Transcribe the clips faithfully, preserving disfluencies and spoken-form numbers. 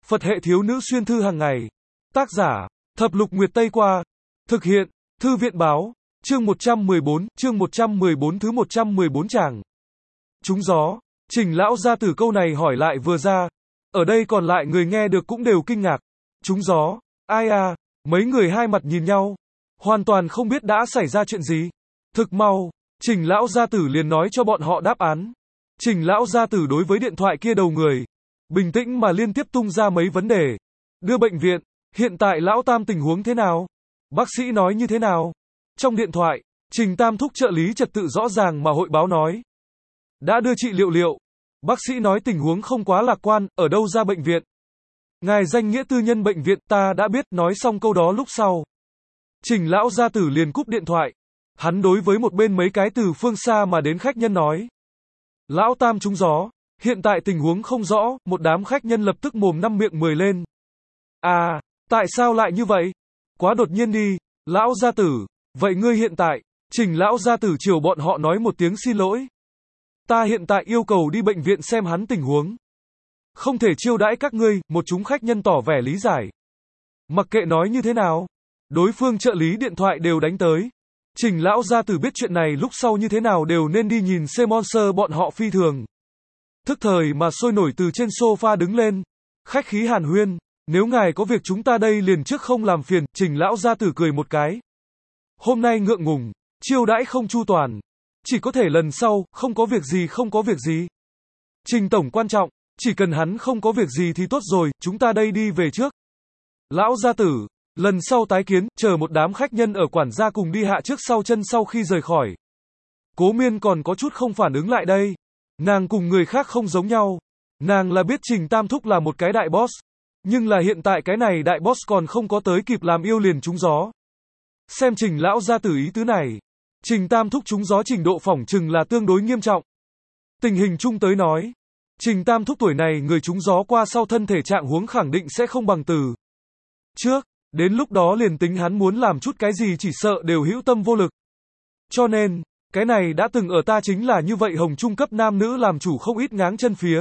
Phật hệ thiếu nữ xuyên thư hàng ngày. Tác giả, Thập Lục Nguyệt Tây Qua. Thực hiện, Thư viện báo. Chương một trăm mười bốn, chương một trăm mười bốn thứ một trăm mười bốn chàng. Trúng gió. Trình lão gia tử câu này hỏi lại vừa ra. Ở đây còn lại người nghe được cũng đều kinh ngạc. Trúng gió. Ai à, mấy người hai mặt nhìn nhau. Hoàn toàn không biết đã xảy ra chuyện gì. Thực mau, Trình lão gia tử liền nói cho bọn họ đáp án. Trình lão gia tử đối với điện thoại kia đầu người. Bình tĩnh mà liên tiếp tung ra mấy vấn đề. Đưa bệnh viện, hiện tại lão tam tình huống thế nào? Bác sĩ nói như thế nào? Trong điện thoại, Trình Tam thúc trợ lý trật tự rõ ràng mà hội báo nói. Đã đưa trị liệu liệu. Bác sĩ nói tình huống không quá lạc quan, ở đâu ra bệnh viện. Ngài danh nghĩa tư nhân bệnh viện, ta đã biết, nói xong câu đó lúc sau. Trình lão gia tử liền cúp điện thoại. Hắn đối với một bên mấy cái từ phương xa mà đến khách nhân nói. Lão tam trúng gió, hiện tại tình huống không rõ, một đám khách nhân lập tức mồm năm miệng mười lên. À, tại sao lại như vậy? Quá đột nhiên đi, lão gia tử, vậy ngươi hiện tại, Trình lão gia tử chiều bọn họ nói một tiếng xin lỗi. Ta hiện tại yêu cầu đi bệnh viện xem hắn tình huống. Không thể chiêu đãi các ngươi, một chúng khách nhân tỏ vẻ lý giải. Mặc kệ nói như thế nào, đối phương trợ lý điện thoại đều đánh tới. Trình lão gia tử biết chuyện này lúc sau như thế nào đều nên đi nhìn xem monster bọn họ phi thường. Thức thời mà sôi nổi từ trên sofa đứng lên. Khách khí hàn huyên, nếu ngài có việc chúng ta đây liền trước không làm phiền, Trình lão gia tử cười một cái. Hôm nay ngượng ngùng, chiêu đãi không chu toàn. Chỉ có thể lần sau, không có việc gì không có việc gì. Trình tổng quan trọng, chỉ cần hắn không có việc gì thì tốt rồi, chúng ta đây đi về trước. Lão gia tử, lần sau tái kiến, chờ một đám khách nhân ở quản gia cùng đi hạ trước sau chân sau khi rời khỏi. Cố Miên còn có chút không phản ứng lại đây. Nàng cùng người khác không giống nhau. Nàng là biết Trình Tam thúc là một cái đại boss. Nhưng là hiện tại cái này đại boss còn không có tới kịp làm yêu liền trúng gió. Xem Trình lão gia tử ý tứ này. Trình Tam thúc trúng gió trình độ phỏng chừng là tương đối nghiêm trọng. Tình hình chung tới nói. Trình Tam thúc tuổi này người trúng gió qua sau thân thể trạng huống khẳng định sẽ không bằng từ trước. Đến lúc đó liền tính hắn muốn làm chút cái gì chỉ sợ đều hữu tâm vô lực. Cho nên, cái này đã từng ở ta chính là như vậy hồng trung cấp nam nữ làm chủ không ít ngáng chân phía.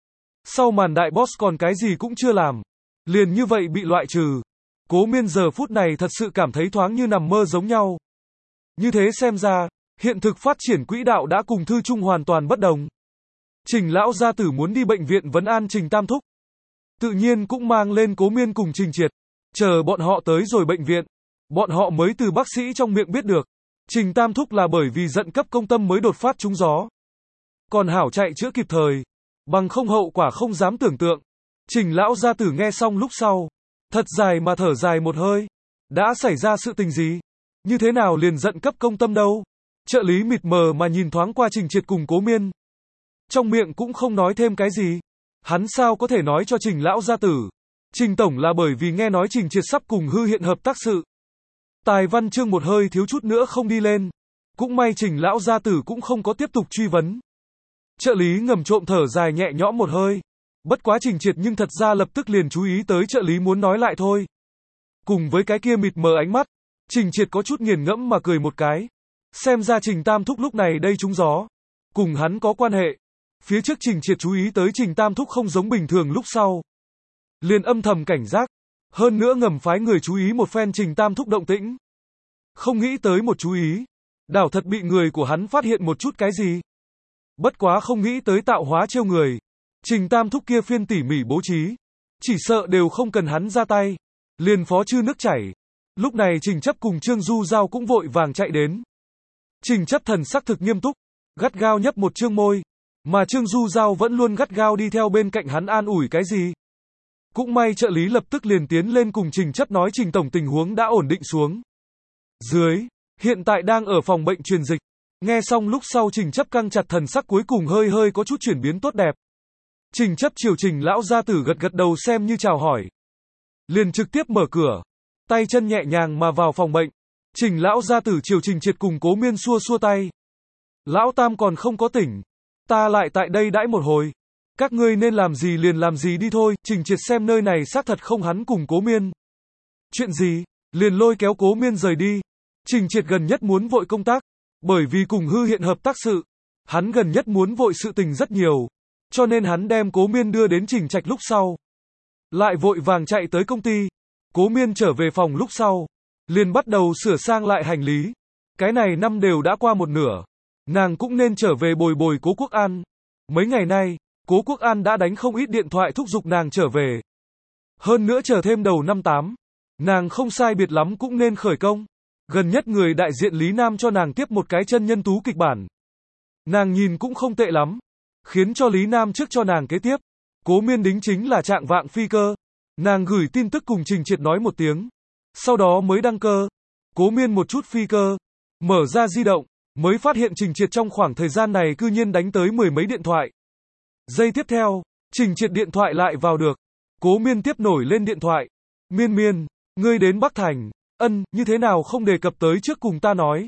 Sau màn đại boss còn cái gì cũng chưa làm. Liền như vậy bị loại trừ. Cố Miên giờ phút này thật sự cảm thấy thoáng như nằm mơ giống nhau. Như thế xem ra, hiện thực phát triển quỹ đạo đã cùng Thư Trung hoàn toàn bất đồng. Trình lão gia tử muốn đi bệnh viện vấn an Trình Tam thúc. Tự nhiên cũng mang lên Cố Miên cùng Trình Triệt. Chờ bọn họ tới rồi bệnh viện. Bọn họ mới từ bác sĩ trong miệng biết được. Trình Tam thúc là bởi vì giận cấp công tâm mới đột phát trúng gió. Còn hảo chạy chữa kịp thời. Bằng không hậu quả không dám tưởng tượng. Trình lão gia tử nghe xong lúc sau. Thật dài mà thở dài một hơi. Đã xảy ra sự tình gì? Như thế nào liền giận cấp công tâm đâu? Trợ lý mịt mờ mà nhìn thoáng qua Trình Triệt cùng Cố Miên. Trong miệng cũng không nói thêm cái gì. Hắn sao có thể nói cho Trình lão gia tử. Trình tổng là bởi vì nghe nói Trình Triệt sắp cùng Hư Hiện hợp tác sự. Tài văn chương một hơi thiếu chút nữa không đi lên. Cũng may Trình lão gia tử cũng không có tiếp tục truy vấn. Trợ lý ngầm trộm thở dài nhẹ nhõm một hơi. Bất quá Trình Triệt nhưng thật ra lập tức liền chú ý tới trợ lý muốn nói lại thôi. Cùng với cái kia mịt mờ ánh mắt, Trình Triệt có chút nghiền ngẫm mà cười một cái. Xem ra Trình Tam thúc lúc này đây trúng gió. Cùng hắn có quan hệ. Phía trước Trình Triệt chú ý tới Trình Tam thúc không giống bình thường lúc sau. Liền âm thầm cảnh giác. Hơn nữa ngầm phái người chú ý một phen Trình Tam thúc động tĩnh. Không nghĩ tới một chú ý. Đảo thật bị người của hắn phát hiện một chút cái gì. Bất quá không nghĩ tới tạo hóa trêu người. Trình Tam thúc kia phiên tỉ mỉ bố trí. Chỉ sợ đều không cần hắn ra tay. Liền phó chư nước chảy. Lúc này Trình Chấp cùng Trương Du Giao cũng vội vàng chạy đến. Trình Chấp thần sắc thực nghiêm túc. Gắt gao nhấp một trương môi. Mà Trương Du Giao vẫn luôn gắt gao đi theo bên cạnh hắn an ủi cái gì. Cũng may trợ lý lập tức liền tiến lên cùng Trình Chấp nói Trình tổng tình huống đã ổn định xuống. Dưới, hiện tại đang ở phòng bệnh truyền dịch. Nghe xong lúc sau Trình Chấp căng chặt thần sắc cuối cùng hơi hơi có chút chuyển biến tốt đẹp. Trình Chấp chiều Trình lão gia tử gật gật đầu xem như chào hỏi. Liền trực tiếp mở cửa. Tay chân nhẹ nhàng mà vào phòng bệnh. Trình lão gia tử chiều Trình Triệt cùng Cố Miên xua xua tay. Lão tam còn không có tỉnh. Ta lại tại đây đãi một hồi. Các ngươi nên làm gì liền làm gì đi thôi. Trình Triệt xem nơi này xác thật không hắn cùng Cố Miên. Chuyện gì? Liền lôi kéo Cố Miên rời đi. Trình Triệt gần nhất muốn vội công tác. Bởi vì cùng Hư Hiện hợp tác sự. Hắn gần nhất muốn vội sự tình rất nhiều. Cho nên hắn đem Cố Miên đưa đến Trình Trạch lúc sau. lại vội vàng chạy tới công ty. Cố Miên trở về phòng lúc sau, liền bắt đầu sửa sang lại hành lý. Cái này năm đều đã qua một nửa, nàng cũng nên trở về bồi bồi Cố Quốc An. Mấy ngày nay, Cố Quốc An đã đánh không ít điện thoại thúc giục nàng trở về. Hơn nữa chờ thêm đầu năm tám, nàng không sai biệt lắm cũng nên khởi công. Gần nhất người đại diện Lý Nam cho nàng tiếp một cái chân nhân tú kịch bản. Nàng nhìn cũng không tệ lắm, khiến cho Lý Nam trước cho nàng kế tiếp. Cố Miên đính chính là trạng vạng phi cơ. Nàng gửi tin tức cùng Trình Triệt nói một tiếng, sau đó mới đăng cơ. Cố Miên một chút phi cơ, mở ra di động, mới phát hiện Trình Triệt trong khoảng thời gian này cư nhiên đánh tới mười mấy điện thoại. Giây tiếp theo, Trình Triệt điện thoại lại vào được. Cố Miên tiếp nổi lên điện thoại. Miên Miên, ngươi đến Bắc Thành, ân, như thế nào không đề cập tới trước cùng ta nói.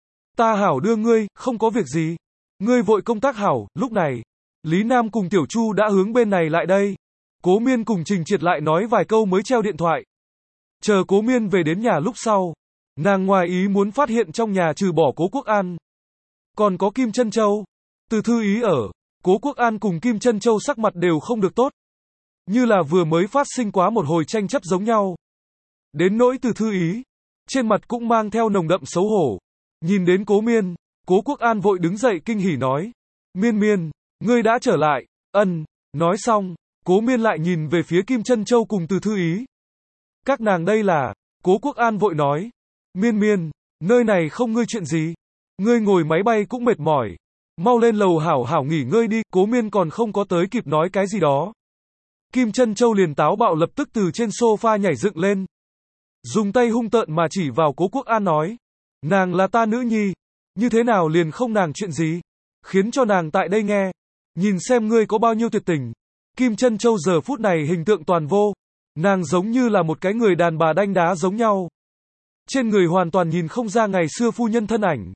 Ta hảo đưa ngươi, không có việc gì. Ngươi vội công tác hảo. Lúc này, Lý Nam cùng Tiểu Chu đã hướng bên này lại đây. Cố Miên cùng Trình Triệt lại nói vài câu mới treo điện thoại. Chờ Cố Miên về đến nhà lúc sau, nàng ngoài ý muốn phát hiện trong nhà trừ bỏ Cố Quốc An, còn có Kim Trân Châu. Từ Thư Ý ở, Cố Quốc An cùng Kim Trân Châu sắc mặt đều không được tốt, như là vừa mới phát sinh quá một hồi tranh chấp giống nhau. Đến nỗi Từ Thư Ý, trên mặt cũng mang theo nồng đậm xấu hổ. Nhìn đến Cố Miên, Cố Quốc An vội đứng dậy kinh hỉ nói, Miên Miên, ngươi đã trở lại. Ân. Nói xong, Cố Miên lại nhìn về phía Kim Trân Châu cùng Từ Thư Ý. Các nàng đây là, Cố Quốc An vội nói, Miên Miên, nơi này không ngươi chuyện gì. Ngươi ngồi máy bay cũng mệt mỏi, mau lên lầu hảo hảo nghỉ ngơi đi. Cố Miên còn không có tới kịp nói cái gì đó, Kim Trân Châu liền táo bạo lập tức từ trên sofa nhảy dựng lên, dùng tay hung tợn mà chỉ vào Cố Quốc An nói, nàng là ta nữ nhi, như thế nào liền không nàng chuyện gì, khiến cho nàng tại đây nghe, nhìn xem ngươi có bao nhiêu tuyệt tình. Kim Trân Châu giờ phút này hình tượng toàn vô, nàng giống như là một cái người đàn bà đanh đá giống nhau. Trên người hoàn toàn nhìn không ra ngày xưa phu nhân thân ảnh.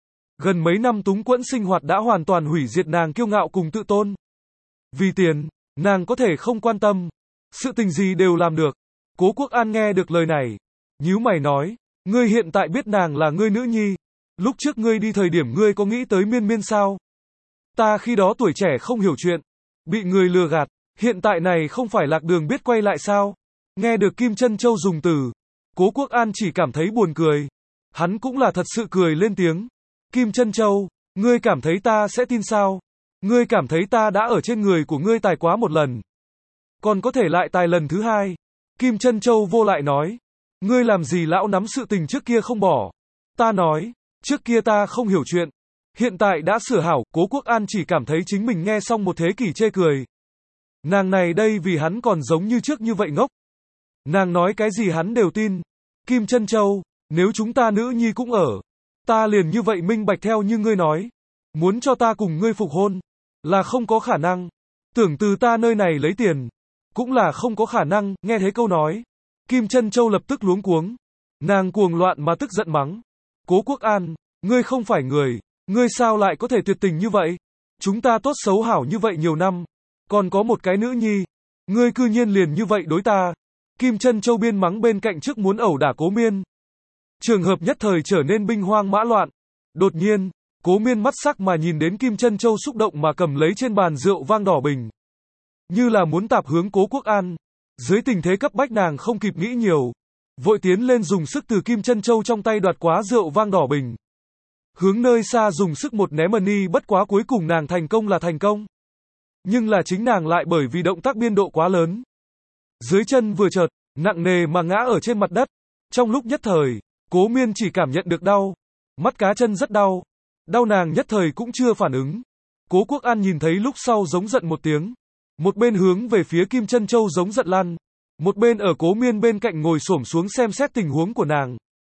Gần mấy năm túng quẫn sinh hoạt đã hoàn toàn hủy diệt nàng kiêu ngạo cùng tự tôn. Vì tiền, nàng có thể không quan tâm, sự tình gì đều làm được. Cố Quốc An nghe được lời này, nhíu mày nói, ngươi hiện tại biết nàng là ngươi nữ nhi, lúc trước ngươi đi thời điểm ngươi có nghĩ tới Miên Miên sao? Ta khi đó tuổi trẻ không hiểu chuyện, bị người lừa gạt, hiện tại này không phải lạc đường biết quay lại sao? Nghe được Kim Trân Châu dùng từ, Cố Quốc An chỉ cảm thấy buồn cười. Hắn cũng là thật sự cười lên tiếng. Kim Trân Châu, ngươi cảm thấy ta sẽ tin sao? Ngươi cảm thấy ta đã ở trên người của ngươi tài quá một lần, còn có thể lại tài lần thứ hai? Kim Trân Châu vô lại nói, ngươi làm gì lão nắm sự tình trước kia không bỏ? Ta nói, trước kia ta không hiểu chuyện, hiện tại đã sửa hảo. Cố Quốc An chỉ cảm thấy chính mình nghe xong một thế kỷ chê cười. Nàng này đây vì hắn còn giống như trước như vậy ngốc. Nàng nói cái gì hắn đều tin. Kim Trân Châu, nếu chúng ta nữ nhi cũng ở, ta liền như vậy minh bạch theo như ngươi nói, muốn cho ta cùng ngươi phục hôn, là không có khả năng. Tưởng từ ta nơi này lấy tiền, cũng là không có khả năng. Nghe thấy câu nói, Kim Trân Châu lập tức luống cuống. Nàng cuồng loạn mà tức giận mắng, Cố Quốc An, ngươi không phải người, ngươi sao lại có thể tuyệt tình như vậy? Chúng ta tốt xấu hảo như vậy nhiều năm, còn có một cái nữ nhi, ngươi cư nhiên liền như vậy đối ta. Kim Trân Châu biên mắng bên cạnh trước muốn ẩu đả Cố Miên. Trường hợp nhất thời trở nên binh hoang mã loạn. Đột nhiên, Cố Miên mắt sắc mà nhìn đến Kim Trân Châu xúc động mà cầm lấy trên bàn rượu vang đỏ bình, như là muốn tạp hướng Cố Quốc An. Dưới tình thế cấp bách nàng không kịp nghĩ nhiều, vội tiến lên dùng sức từ Kim Trân Châu trong tay đoạt quá rượu vang đỏ bình, hướng nơi xa dùng sức một ném money. Bất quá cuối cùng nàng thành công là thành công, nhưng là chính nàng lại bởi vì động tác biên độ quá lớn, dưới chân vừa chợt, nặng nề mà ngã ở trên mặt đất. Trong lúc nhất thời, Cố Miên chỉ cảm nhận được đau, mắt cá chân rất đau, đau nàng nhất thời cũng chưa phản ứng. Cố Quốc An nhìn thấy lúc sau giống giận một tiếng, một bên hướng về phía Kim Trân Châu giống giận lăn, một bên ở Cố Miên bên cạnh ngồi xổm xuống xem xét tình huống của nàng.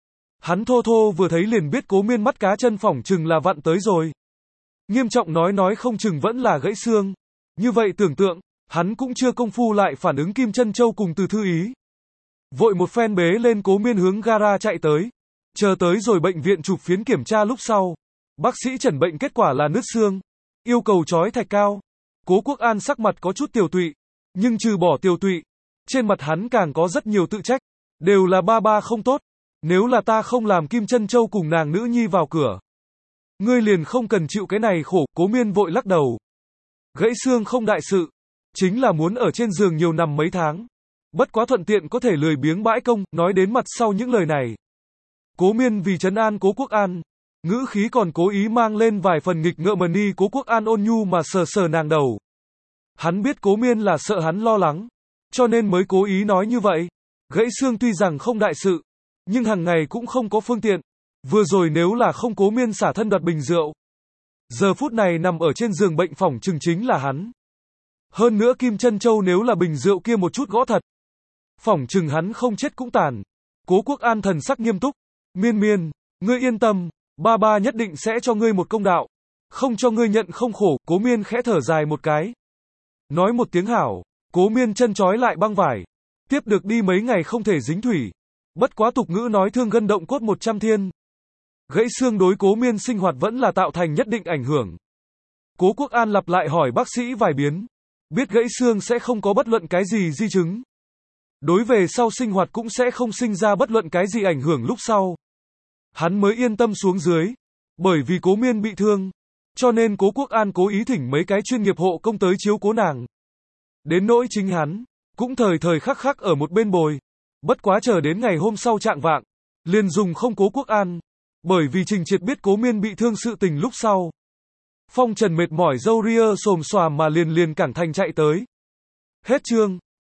Hắn thô thô vừa thấy liền biết Cố Miên mắt cá chân phỏng chừng là vặn tới rồi. Nghiêm trọng nói nói không chừng vẫn là gãy xương. Như vậy tưởng tượng, hắn cũng chưa công phu lại phản ứng Kim Trân Châu cùng Từ Thư Ý. Vội một phen bế lên Cố Miên hướng gara chạy tới. Chờ tới rồi bệnh viện chụp phiến kiểm tra lúc sau, bác sĩ chẩn bệnh kết quả là nứt xương, yêu cầu trói thạch cao. Cố Quốc An sắc mặt có chút tiều tụy, nhưng trừ bỏ tiều tụy, trên mặt hắn càng có rất nhiều tự trách, đều là ba ba không tốt, nếu là ta không làm Kim Trân Châu cùng nàng nữ nhi vào cửa, ngươi liền không cần chịu cái này khổ. Cố Miên vội lắc đầu, gãy xương không đại sự, chính là muốn ở trên giường nhiều nằm mấy tháng. Bất quá thuận tiện có thể lười biếng bãi công, nói đến mặt sau những lời này. Cố Miên vì trấn an Cố Quốc An, ngữ khí còn cố ý mang lên vài phần nghịch ngợm mà ni Cố Quốc An ôn nhu mà sờ sờ nàng đầu. Hắn biết Cố Miên là sợ hắn lo lắng, cho nên mới cố ý nói như vậy. Gãy xương tuy rằng không đại sự, nhưng hàng ngày cũng không có phương tiện. Vừa rồi nếu là không Cố Miên xả thân đoạt bình rượu, giờ phút này nằm ở trên giường bệnh phỏng chừng chính là hắn. Hơn nữa Kim Chân Châu nếu là bình rượu kia một chút gõ thật, phỏng chừng hắn không chết cũng tàn. Cố Quốc An thần sắc nghiêm túc. Miên Miên, ngươi yên tâm, ba ba nhất định sẽ cho ngươi một công đạo. Không cho ngươi nhận không khổ. Cố Miên khẽ thở dài một cái. Nói một tiếng hảo. Cố Miên chân trói lại băng vải. Tiếp được đi mấy ngày không thể dính thủy. Bất quá tục ngữ nói thương gân động cốt một trăm thiên. Gãy xương đối Cố Miên sinh hoạt vẫn là tạo thành nhất định ảnh hưởng. Cố Quốc An lặp lại hỏi bác sĩ vài biến. Biết gãy xương sẽ không có bất luận cái gì di chứng. Đối về sau sinh hoạt cũng sẽ không sinh ra bất luận cái gì ảnh hưởng lúc sau. Hắn mới yên tâm xuống dưới. Bởi vì Cố Miên bị thương, cho nên Cố Quốc An cố ý thỉnh mấy cái chuyên nghiệp hộ công tới chiếu cố nàng. Đến nỗi chính hắn, cũng thời thời khắc khắc ở một bên bồi. Bất quá chờ đến ngày hôm sau trạng vạng, liền dùng không Cố Quốc An. Bởi vì Trình Triệt biết Cố Miên bị thương sự tình lúc sau. Phong Trần mệt mỏi râu ria xồm xoàm mà liền liền cảng thành chạy tới. Hết chương.